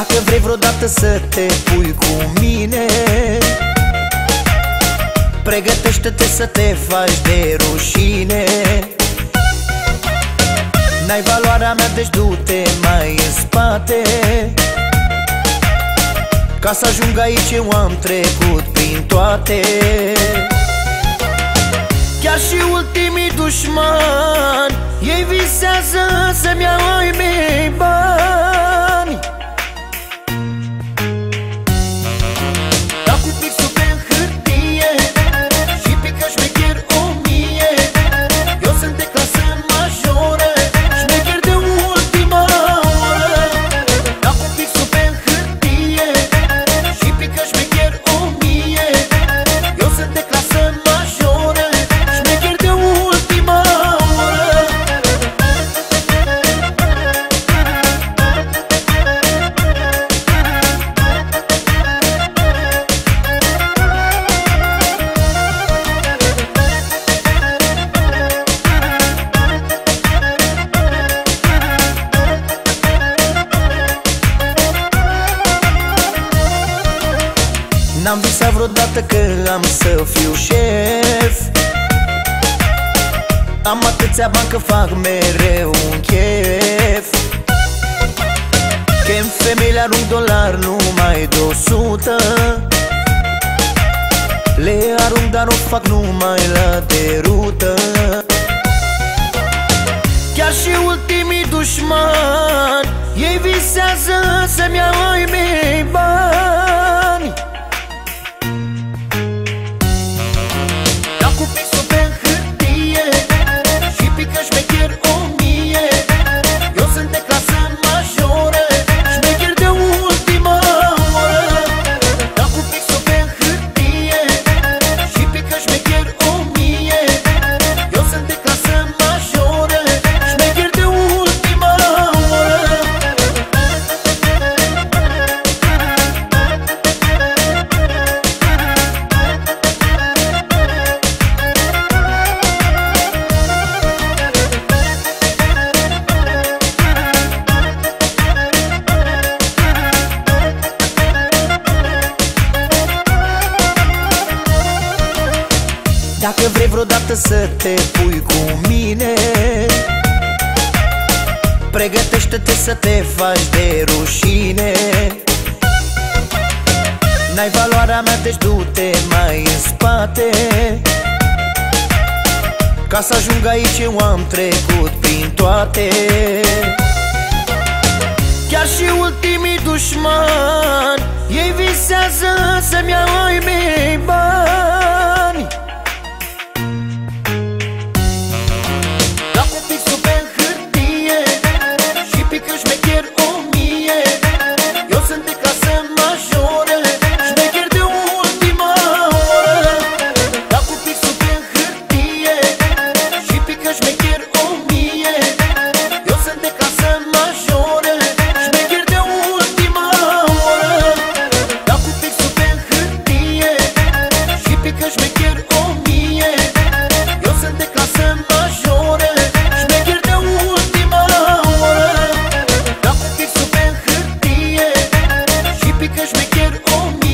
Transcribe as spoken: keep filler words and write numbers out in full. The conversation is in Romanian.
Dacă vrei vreodată să te pui cu mine, pregătește-te să te faci de rușine. N-ai valoarea mea, deci du-te mai în spate. Ca să ajung aici eu am trecut prin toate. Chiar și ultimii dușmani, ei visează să-mi iau ai mei bani. Dau cu pixul pe hârtie și pică șmecher o mie. Eu sunt de clasă majoră, șmecher de ultima oră. Dau cu pixul pe hârtie și pică șmecher o mie. Eu sunt de clasă majoră, șmecher de ultima oră. N-am visat vreodată că am să fiu șef. Am atâția bani că fac mereu un chef. Chem femeile, arunc dolari numai de o sută. Le arunc, dar o fac numai la derută. Chiar și ultimii dușmani, ei visează să-mi iau ai mei bani. Dau cu pixul pe hârtie și pică șmecher o mie. Eu sunt de clasă majoră, șmecher de ultima oră. Dau cu pixul pe hârtie și pică șmecher o mie. Eu sunt de clasă majoră, șmecher de ultima oră. Dacă vrei vreodată să te pui cu mine, pregătește-te să te faci de rușine. N-ai valoarea mea, deci du-te mai în spate. Ca să ajung aici eu am trecut prin toate. Chiar și ultimii dușmani, ei visează să-mi iau ai mei bani. Dau cu pixul pe hârtie și pică șmecher o mie. Eu sunt de clasă majoră, șmecher de ultima oră. Dau cu pixul pe hârtie și pică șmecher o mie. Eu sunt de clasă majoră, șmecher de ultima oră. Dau cu pixul pe hârtie și pică șmecher o mie. Eu sunt de clasă majoră, șmecher de ultima oră. Dau cu pixul pe hârtie și pică șmecher o mie.